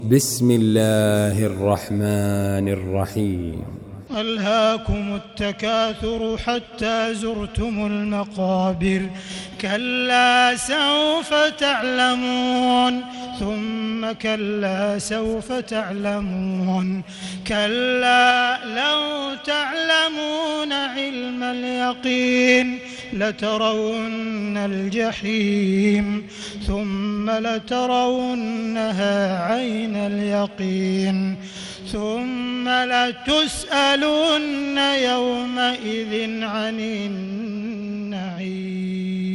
بسم الله الرحمن الرحيم. ألهاكم التكاثر حتى زرتم المقابر كلا سوف تعلمون ثم كلا سوف تعلمون كلا لو تعلمون علم اليقين لترون الجحيم ثم لترونها عين اليقين ثم لتسألن يومئذ عن النعيم.